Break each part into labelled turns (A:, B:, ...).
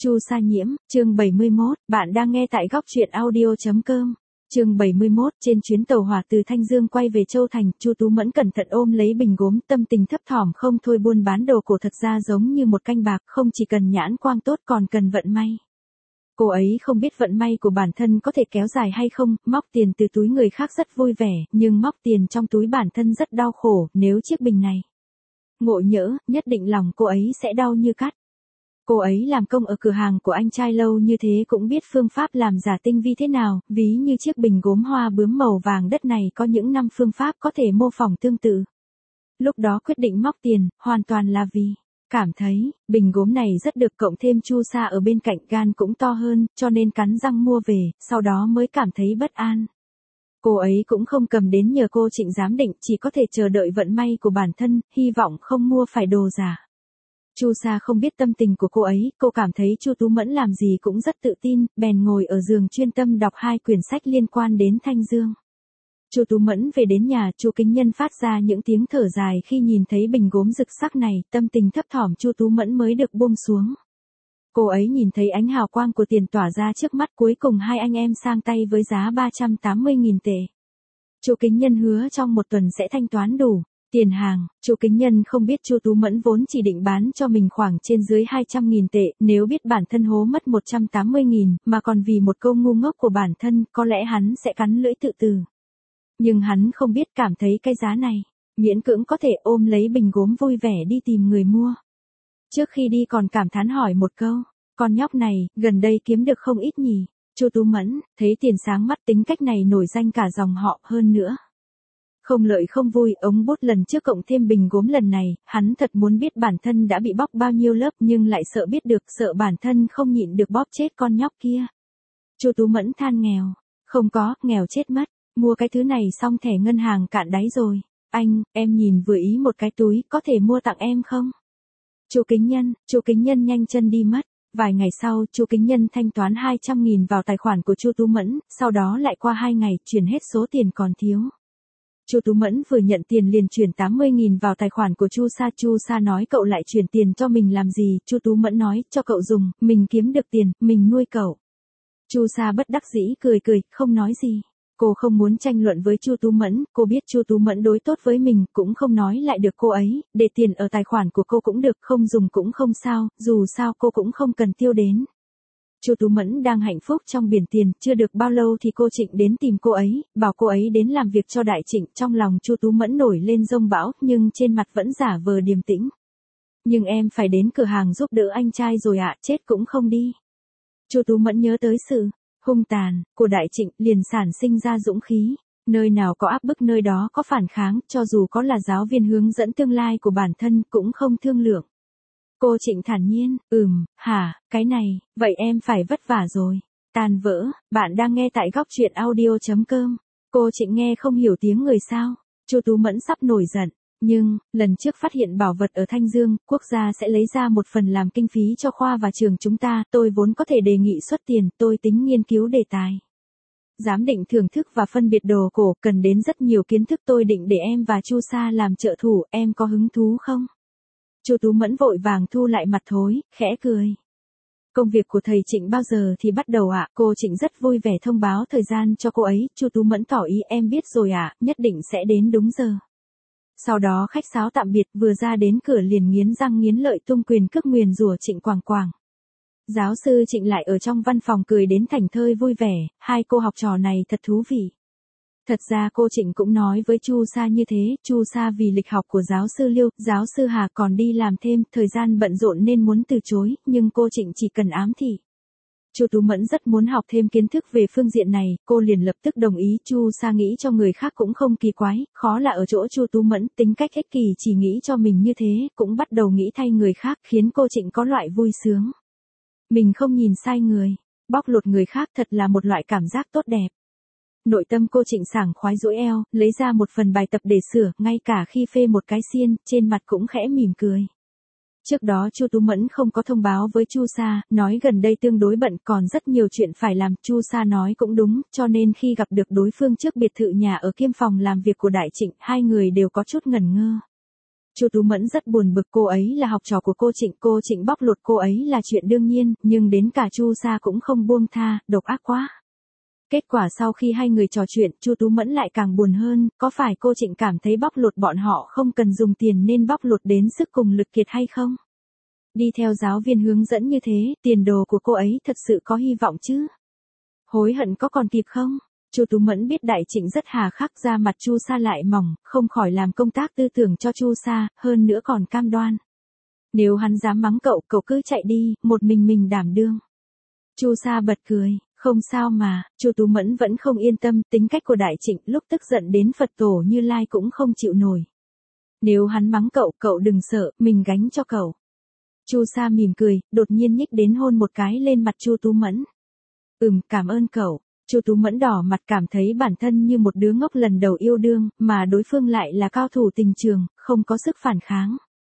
A: Chu Sa Nhiễm, chương 71, bạn đang nghe tại góc truyện audio.com. Chương 71, trên chuyến tàu hỏa từ Thanh Dương quay về Châu Thành, Chu Tú Mẫn cẩn thận ôm lấy bình gốm, tâm tình thấp thỏm không thôi. Buôn bán đồ cổ thật ra giống như một canh bạc, không chỉ cần nhãn quang tốt còn cần vận may. Cô ấy không biết vận may của bản thân có thể kéo dài hay không, móc tiền từ túi người khác rất vui vẻ, nhưng móc tiền trong túi bản thân rất đau khổ. Nếu chiếc bình này ngộ nhỡ, nhất định lòng cô ấy sẽ đau như cắt. Cô ấy làm công ở cửa hàng của anh trai lâu như thế cũng biết phương pháp làm giả tinh vi thế nào, ví như chiếc bình gốm hoa bướm màu vàng đất này có những 5 phương pháp có thể mô phỏng tương tự. Lúc đó quyết định móc tiền, hoàn toàn là vì cảm thấy bình gốm này rất được, cộng thêm Chu Sa ở bên cạnh gan cũng to hơn, cho nên cắn răng mua về, sau đó mới cảm thấy bất an. Cô ấy cũng không cầm đến nhờ cô Trịnh giám định, chỉ có thể chờ đợi vận may của bản thân, hy vọng không mua phải đồ giả. Chu Sa không biết tâm tình của cô ấy, cô cảm thấy Chu Tú Mẫn làm gì cũng rất tự tin, bèn ngồi ở giường chuyên tâm đọc 2 quyển sách liên quan đến Thanh Dương. Chu Tú Mẫn về đến nhà, Chu Kính Nhân phát ra những tiếng thở dài khi nhìn thấy bình gốm rực sắc này, tâm tình thấp thỏm Chu Tú Mẫn mới được buông xuống. Cô ấy nhìn thấy ánh hào quang của tiền tỏa ra trước mắt, cuối cùng hai anh em sang tay với giá 380.000 tệ. Chu Kính Nhân hứa trong một tuần sẽ thanh toán đủ tiền hàng. Chu Kính Nhân không biết Chu Tú Mẫn vốn chỉ định bán cho mình khoảng trên dưới 200.000 tệ, nếu biết bản thân hố mất 180.000, mà còn vì một câu ngu ngốc của bản thân, có lẽ hắn sẽ cắn lưỡi tự tử. Nhưng hắn không biết, cảm thấy cái giá này miễn cưỡng có thể ôm lấy bình gốm vui vẻ đi tìm người mua. Trước khi đi còn cảm thán hỏi một câu, con nhóc này, gần đây kiếm được không ít nhỉ? Chu Tú Mẫn, thấy tiền sáng mắt, tính cách này nổi danh cả dòng họ, hơn nữa không lợi không vui, ống bút lần trước cộng thêm bình gốm lần này, hắn thật muốn biết bản thân đã bị bóc bao nhiêu lớp, nhưng lại sợ biết được, sợ bản thân không nhịn được bóp chết con nhóc kia. Chu Tú Mẫn than nghèo, không có, nghèo chết mất, mua cái thứ này xong thẻ ngân hàng cạn đáy rồi. Anh, em nhìn vừa ý một cái túi, có thể mua tặng em không? Chu Kính Nhân nhanh chân đi mất. Vài ngày sau, Chu Kính Nhân thanh toán 200.000 vào tài khoản của Chu Tú Mẫn, sau đó lại qua 2 ngày, chuyển hết số tiền còn thiếu. Chu Tú Mẫn vừa nhận tiền liền chuyển 80.000 vào tài khoản của Chu Sa. Chu Sa nói cậu lại chuyển tiền cho mình làm gì? Chu Tú Mẫn nói, cho cậu dùng, mình kiếm được tiền, mình nuôi cậu. Chu Sa bất đắc dĩ cười, không nói gì. Cô không muốn tranh luận với Chu Tú Mẫn, cô biết Chu Tú Mẫn đối tốt với mình, cũng không nói lại được cô ấy, để tiền ở tài khoản của cô cũng được, không dùng cũng không sao, dù sao cô cũng không cần tiêu đến. Chu Tú Mẫn đang hạnh phúc trong biển tiền, chưa được bao lâu thì cô Trịnh đến tìm cô ấy, bảo cô ấy đến làm việc cho Đại Trịnh. Trong lòng Chu Tú Mẫn nổi lên giông bão, nhưng trên mặt vẫn giả vờ điềm tĩnh. Nhưng em phải đến cửa hàng giúp đỡ anh trai rồi ạ, chết cũng không đi. Chu Tú Mẫn nhớ tới sự hung tàn của Đại Trịnh, liền sản sinh ra dũng khí. Nơi nào có áp bức nơi đó có phản kháng, cho dù có là giáo viên hướng dẫn tương lai của bản thân cũng không thương lượng. Cô Trịnh thản nhiên, hả, cái này, vậy em phải vất vả rồi. Tan vỡ, bạn đang nghe tại góc truyện audio.com. Cô Trịnh nghe không hiểu tiếng người sao. Chu Tú Mẫn sắp nổi giận. Nhưng, lần trước phát hiện bảo vật ở Thanh Dương, quốc gia sẽ lấy ra một phần làm kinh phí cho khoa và trường chúng ta, tôi vốn có thể đề nghị xuất tiền, tôi tính nghiên cứu đề tài. Giám định thưởng thức và phân biệt đồ cổ, cần đến rất nhiều kiến thức, tôi định để em và Chu Sa làm trợ thủ, em có hứng thú không? Chu Tú Mẫn vội vàng thu lại mặt thối, khẽ cười. Công việc của thầy Trịnh bao giờ thì bắt đầu ạ? Cô Trịnh rất vui vẻ thông báo thời gian cho cô ấy. Chu Tú Mẫn tỏ ý, em biết rồi ạ, nhất định sẽ đến đúng giờ. Sau đó khách sáo tạm biệt, vừa ra đến cửa liền nghiến răng nghiến lợi tung quyền cước nguyền rủa Trịnh Quảng Quảng. Giáo sư Trịnh lại ở trong văn phòng cười đến thảnh thơi vui vẻ, hai cô học trò này thật thú vị. Thật ra cô Trịnh cũng nói với Chu Sa như thế, Chu Sa vì lịch học của giáo sư Liêu, giáo sư Hà còn đi làm thêm, thời gian bận rộn nên muốn từ chối, nhưng cô Trịnh chỉ cần ám thị. Chu Tú Mẫn rất muốn học thêm kiến thức về phương diện này, cô liền lập tức đồng ý. Chu Sa nghĩ cho người khác cũng không kỳ quái, khó là ở chỗ Chu Tú Mẫn, tính cách ích kỷ chỉ nghĩ cho mình như thế, cũng bắt đầu nghĩ thay người khác, khiến cô Trịnh có loại vui sướng. Mình không nhìn sai người, bóc lột người khác thật là một loại cảm giác tốt đẹp. Nội tâm cô Trịnh sảng khoái duỗi eo, lấy ra một phần bài tập để sửa, ngay cả khi phê một cái xiên, trên mặt cũng khẽ mỉm cười. Trước đó Chu Tú Mẫn không có thông báo với Chu Sa, nói gần đây tương đối bận, còn rất nhiều chuyện phải làm. Chu Sa nói cũng đúng, cho nên khi gặp được đối phương trước biệt thự nhà ở kiêm phòng làm việc của Đại Trịnh, hai người đều có chút ngẩn ngơ. Chu Tú Mẫn rất buồn bực, cô ấy là học trò của cô Trịnh bóc lột cô ấy là chuyện đương nhiên, nhưng đến cả Chu Sa cũng không buông tha, độc ác quá. Kết quả sau khi hai người trò chuyện, Chu Tú Mẫn lại càng buồn hơn, có phải cô Trịnh cảm thấy bóc lột bọn họ không cần dùng tiền nên bóc lột đến sức cùng lực kiệt hay không? Đi theo giáo viên hướng dẫn như thế, tiền đồ của cô ấy thật sự có hy vọng chứ? Hối hận có còn kịp không? Chu Tú Mẫn biết Đại Trịnh rất hà khắc, da mặt Chu Sa lại mỏng, không khỏi làm công tác tư tưởng cho Chu Sa, hơn nữa còn cam đoan. Nếu hắn dám mắng cậu, cậu cứ chạy đi, một mình đảm đương. Chu Sa bật cười, không sao mà. Chu Tú Mẫn vẫn không yên tâm, tính cách của Đại Trịnh lúc tức giận đến Phật tổ Như Lai cũng không chịu nổi. Nếu hắn mắng cậu, cậu đừng sợ, mình gánh cho cậu. Chu Sa mỉm cười, đột nhiên nhích đến hôn một cái lên mặt Chu Tú Mẫn. Cảm ơn cậu. Chu Tú Mẫn đỏ mặt, cảm thấy bản thân như một đứa ngốc lần đầu yêu đương, mà đối phương lại là cao thủ tình trường, không có sức phản kháng.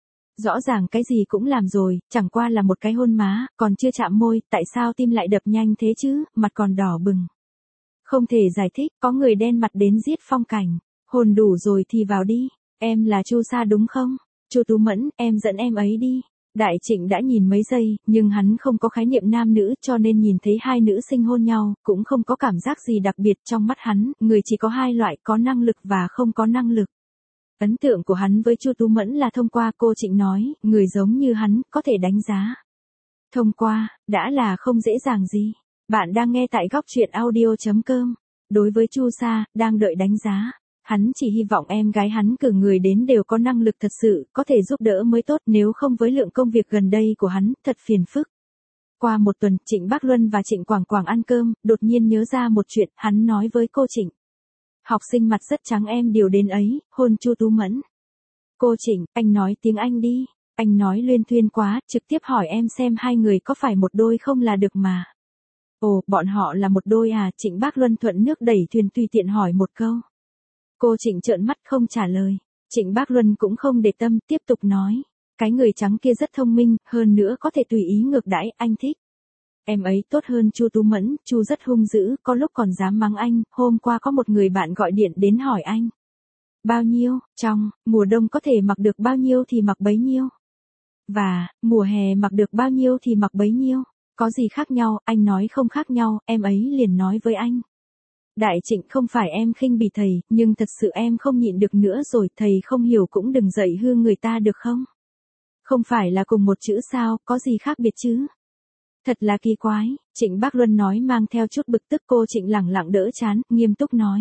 A: Rõ ràng cái gì cũng làm rồi, chẳng qua là một cái hôn má, còn chưa chạm môi, tại sao tim lại đập nhanh thế chứ, mặt còn đỏ bừng. Không thể giải thích, có người đen mặt đến giết phong cảnh. Hôn đủ rồi thì vào đi, em là Chu Sa đúng không? Chu Tú Mẫn, em dẫn em ấy đi. Đại Trịnh đã nhìn mấy giây, nhưng hắn không có khái niệm nam nữ, cho nên nhìn thấy hai nữ sinh hôn nhau, cũng không có cảm giác gì đặc biệt. Trong mắt hắn, người chỉ có hai loại, có năng lực và không có năng lực. Ấn tượng của hắn với Chu Tú Mẫn là thông qua, cô Trịnh nói, người giống như hắn, có thể đánh giá. Thông qua, đã là không dễ dàng gì. Bạn đang nghe tại góc truyện audio.com. Đối với Chu Sa, đang đợi đánh giá. Hắn chỉ hy vọng em gái hắn cử người đến đều có năng lực thật sự, có thể giúp đỡ mới tốt, nếu không với lượng công việc gần đây của hắn, thật phiền phức. Qua một tuần, Trịnh Bác Luân và Trịnh Quảng Quảng ăn cơm, đột nhiên nhớ ra một chuyện, hắn nói với cô Trịnh. Học sinh mặt rất trắng em điều đến ấy, hôn Chu Tú Mẫn. Cô Trịnh, anh nói tiếng Anh đi, anh nói luyên thuyên quá, trực tiếp hỏi em xem hai người có phải một đôi không là được mà. Ồ, bọn họ là một đôi à? Trịnh Bác Luân thuận nước đẩy thuyền tùy tiện hỏi một câu. Cô Trịnh trợn mắt không trả lời. Trịnh Bác Luân cũng không để tâm, tiếp tục nói. Cái người trắng kia rất thông minh, hơn nữa có thể tùy ý ngược đãi, anh thích. Em ấy tốt hơn Chu Tú Mẫn, Chu rất hung dữ, có lúc còn dám mắng anh, hôm qua có một người bạn gọi điện đến hỏi anh. Bao nhiêu, trong, mùa đông có thể mặc được bao nhiêu thì mặc bấy nhiêu. Và, mùa hè mặc được bao nhiêu thì mặc bấy nhiêu. Có gì khác nhau, anh nói không khác nhau, em ấy liền nói với anh. Đại Trịnh, không phải em khinh bỉ thầy, nhưng thật sự em không nhịn được nữa rồi, thầy không hiểu cũng đừng dạy hư người ta được không? Không phải là cùng một chữ sao, có gì khác biệt chứ? Thật là kỳ quái, Trịnh Bác Luân nói mang theo chút bực tức. Cô Trịnh lẳng lặng đỡ chán, nghiêm túc nói.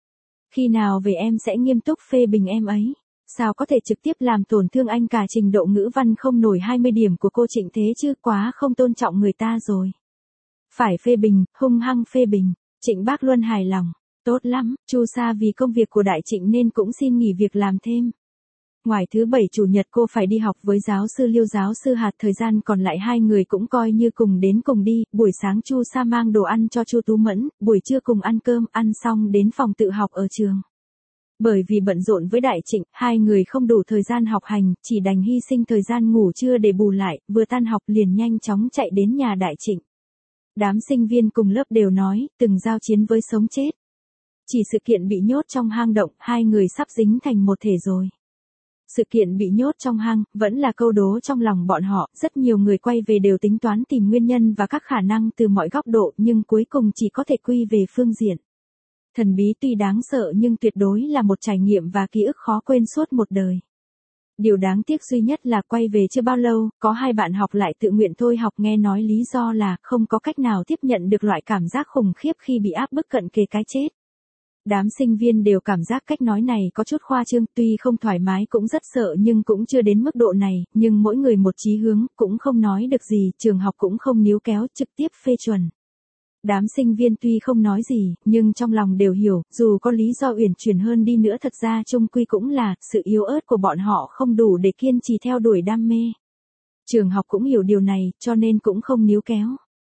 A: Khi nào về em sẽ nghiêm túc phê bình em ấy. Sao có thể trực tiếp làm tổn thương anh, cả trình độ ngữ văn không nổi 20 điểm của cô Trịnh thế chứ, quá không tôn trọng người ta rồi. Phải phê bình, hung hăng phê bình. Trịnh Bác Luân hài lòng. Tốt lắm, Chu Sa vì công việc của Đại Trịnh nên cũng xin nghỉ việc làm thêm. Ngoài thứ bảy chủ nhật cô phải đi học với giáo sư Liêu giáo sư Hạt, thời gian còn lại hai người cũng coi như cùng đến cùng đi. Buổi sáng Chu Sa mang đồ ăn cho Chu Tú Mẫn, buổi trưa cùng ăn cơm, ăn xong đến phòng tự học ở trường. Bởi vì bận rộn với Đại Trịnh, hai người không đủ thời gian học hành, chỉ đành hy sinh thời gian ngủ trưa để bù lại, vừa tan học liền nhanh chóng chạy đến nhà Đại Trịnh. Đám sinh viên cùng lớp đều nói, từng giao chiến với sống chết. Chỉ sự kiện bị nhốt trong hang động, hai người sắp dính thành một thể rồi. Sự kiện bị nhốt trong hang, vẫn là câu đố trong lòng bọn họ, rất nhiều người quay về đều tính toán tìm nguyên nhân và các khả năng từ mọi góc độ, nhưng cuối cùng chỉ có thể quy về phương diện. Thần bí tuy đáng sợ nhưng tuyệt đối là một trải nghiệm và ký ức khó quên suốt một đời. Điều đáng tiếc duy nhất là quay về chưa bao lâu, có hai bạn học lại tự nguyện thôi học, nghe nói lý do là không có cách nào tiếp nhận được loại cảm giác khủng khiếp khi bị áp bức cận kề cái chết. Đám sinh viên đều cảm giác cách nói này có chút khoa trương, tuy không thoải mái cũng rất sợ nhưng cũng chưa đến mức độ này, nhưng mỗi người một chí hướng, cũng không nói được gì, trường học cũng không níu kéo, trực tiếp phê chuẩn. Đám sinh viên tuy không nói gì, nhưng trong lòng đều hiểu, dù có lý do uyển chuyển hơn đi nữa thật ra chung quy cũng là, sự yếu ớt của bọn họ không đủ để kiên trì theo đuổi đam mê. Trường học cũng hiểu điều này, cho nên cũng không níu kéo.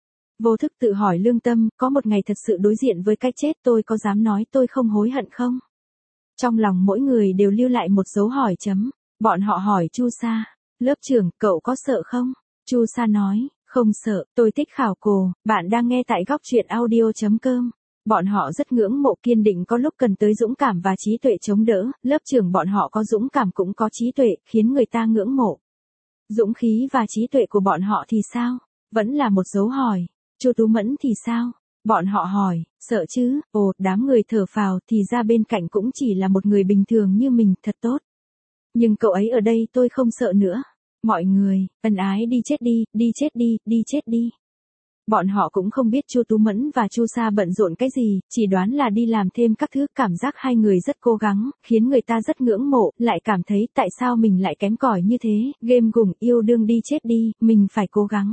A: Vô thức tự hỏi lương tâm, có một ngày thật sự đối diện với cái chết tôi có dám nói tôi không hối hận không? Trong lòng mỗi người đều lưu lại một dấu hỏi chấm. Bọn họ hỏi Chu Sa, lớp trưởng, cậu có sợ không? Chu Sa nói, không sợ, tôi thích khảo cổ. Bạn đang nghe tại góc truyện audio.com. Bọn họ rất ngưỡng mộ kiên định có lúc cần tới dũng cảm và trí tuệ chống đỡ, lớp trưởng bọn họ có dũng cảm cũng có trí tuệ, khiến người ta ngưỡng mộ. Dũng khí và trí tuệ của bọn họ thì sao? Vẫn là một dấu hỏi. Chu Tú Mẫn thì sao? Bọn họ hỏi, sợ chứ? Ồ, đám người thở phào, thì ra bên cạnh cũng chỉ là một người bình thường như mình, thật tốt. Nhưng cậu ấy ở đây tôi không sợ nữa. Mọi người, ân ái đi chết đi, đi chết đi, đi chết đi. Bọn họ cũng không biết Chu Tú Mẫn và Chu Sa bận rộn cái gì, chỉ đoán là đi làm thêm các thứ, cảm giác hai người rất cố gắng, khiến người ta rất ngưỡng mộ, lại cảm thấy tại sao mình lại kém cỏi như thế, game gùng yêu đương đi chết đi, mình phải cố gắng.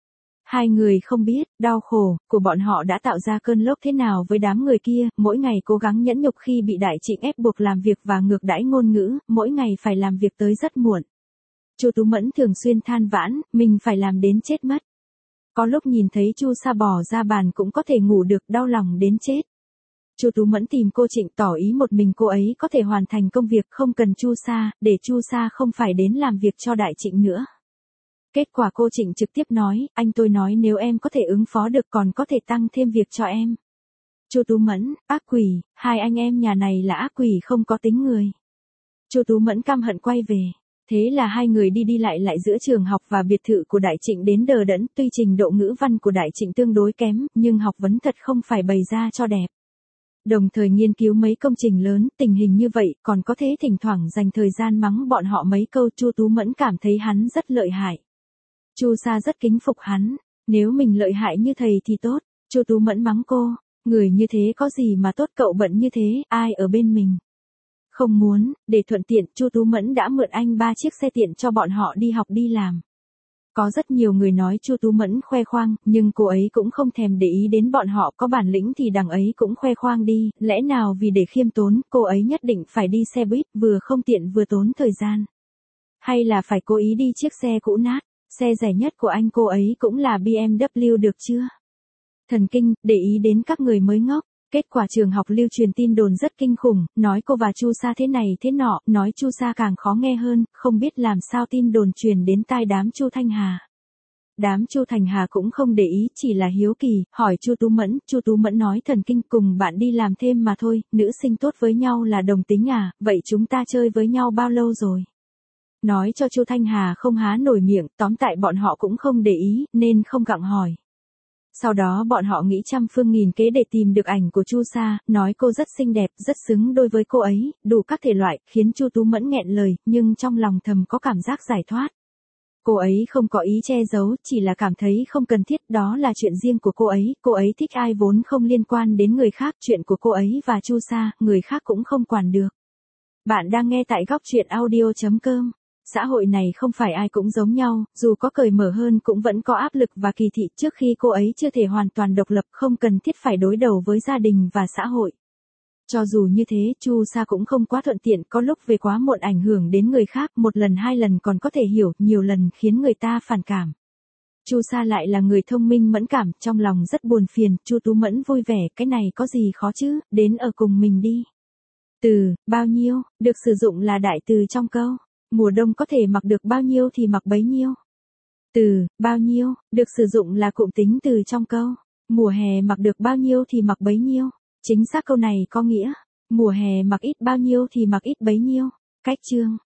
A: Hai người không biết, đau khổ của bọn họ đã tạo ra cơn lốc thế nào với đám người kia, mỗi ngày cố gắng nhẫn nhục khi bị Đại Trịnh ép buộc làm việc và ngược đãi ngôn ngữ, mỗi ngày phải làm việc tới rất muộn. Chu Tú Mẫn thường xuyên than vãn, mình phải làm đến chết mất. Có lúc nhìn thấy Chu Sa bỏ ra bàn cũng có thể ngủ được, đau lòng đến chết. Chu Tú Mẫn tìm cô Trịnh tỏ ý một mình cô ấy có thể hoàn thành công việc không cần Chu Sa, để Chu Sa không phải đến làm việc cho Đại Trịnh nữa. Kết quả cô Trịnh trực tiếp nói, anh tôi nói nếu em có thể ứng phó được còn có thể tăng thêm việc cho em. Chu Tú Mẫn, ác quỷ, hai anh em nhà này là ác quỷ không có tính người. Chu Tú Mẫn căm hận quay về. Thế là hai người đi lại giữa trường học và biệt thự của Đại Trịnh đến đờ đẫn, tuy trình độ ngữ văn của Đại Trịnh tương đối kém, nhưng học vấn thật không phải bày ra cho đẹp. Đồng thời nghiên cứu mấy công trình lớn, tình hình như vậy, còn có thế thỉnh thoảng dành thời gian mắng bọn họ mấy câu. Chu Tú Mẫn cảm thấy hắn rất lợi hại. Chu Sa rất kính phục hắn, nếu mình lợi hại như thầy thì tốt. Chu Tú Mẫn mắng cô, người như thế có gì mà tốt, cậu bận như thế, ai ở bên mình. Không muốn, để thuận tiện, Chu Tú Mẫn đã mượn anh 3 chiếc xe tiện cho bọn họ đi học đi làm. Có rất nhiều người nói Chu Tú Mẫn khoe khoang, nhưng cô ấy cũng không thèm để ý đến bọn họ, có bản lĩnh thì đằng ấy cũng khoe khoang đi, lẽ nào vì để khiêm tốn, cô ấy nhất định phải đi xe buýt, vừa không tiện vừa tốn thời gian. Hay là phải cố ý đi chiếc xe cũ nát, xe rẻ nhất của anh cô ấy cũng là BMW được chưa? Thần kinh, để ý đến các người mới ngốc. Kết quả trường học lưu truyền tin đồn rất kinh khủng, nói cô và Chu Sa thế này thế nọ, nói Chu Sa càng khó nghe hơn, không biết làm sao tin đồn truyền đến tai đám Chu Thanh Hà. Đám Chu Thành Hà cũng không để ý, chỉ là hiếu kỳ, hỏi Chu Tú Mẫn nói thần kinh, cùng bạn đi làm thêm mà thôi, nữ sinh tốt với nhau là đồng tính à, vậy chúng ta chơi với nhau bao lâu rồi? Nói cho Chu Thanh Hà không há nổi miệng, tóm tại bọn họ cũng không để ý, nên không gặng hỏi. Sau đó bọn họ nghĩ trăm phương nghìn kế để tìm được ảnh của Chu Sa, nói cô rất xinh đẹp, rất xứng đôi với cô ấy, đủ các thể loại, khiến Chu Tú Mẫn nghẹn lời, nhưng trong lòng thầm có cảm giác giải thoát. Cô ấy không có ý che giấu, chỉ là cảm thấy không cần thiết, đó là chuyện riêng của cô ấy thích ai vốn không liên quan đến người khác, chuyện của cô ấy và Chu Sa, người khác cũng không quản được. Bạn đang nghe tại góc truyện audio.com. Xã hội này không phải ai cũng giống nhau, dù có cởi mở hơn cũng vẫn có áp lực và kỳ thị, trước khi cô ấy chưa thể hoàn toàn độc lập, không cần thiết phải đối đầu với gia đình và xã hội. Cho dù như thế, Chu Sa cũng không quá thuận tiện, có lúc về quá muộn ảnh hưởng đến người khác, một lần hai lần còn có thể hiểu, nhiều lần khiến người ta phản cảm. Chu Sa lại là người thông minh mẫn cảm, trong lòng rất buồn phiền. Chu Tú Mẫn vui vẻ, cái này có gì khó chứ, đến ở cùng mình đi. Từ, bao nhiêu, được sử dụng là đại từ trong câu. Mùa đông có thể mặc được bao nhiêu thì mặc bấy nhiêu. Từ, bao nhiêu, được sử dụng là cụm tính từ trong câu. Mùa hè mặc được bao nhiêu thì mặc bấy nhiêu. Chính xác câu này có nghĩa, mùa hè mặc ít bao nhiêu thì mặc ít bấy nhiêu. Cách chương.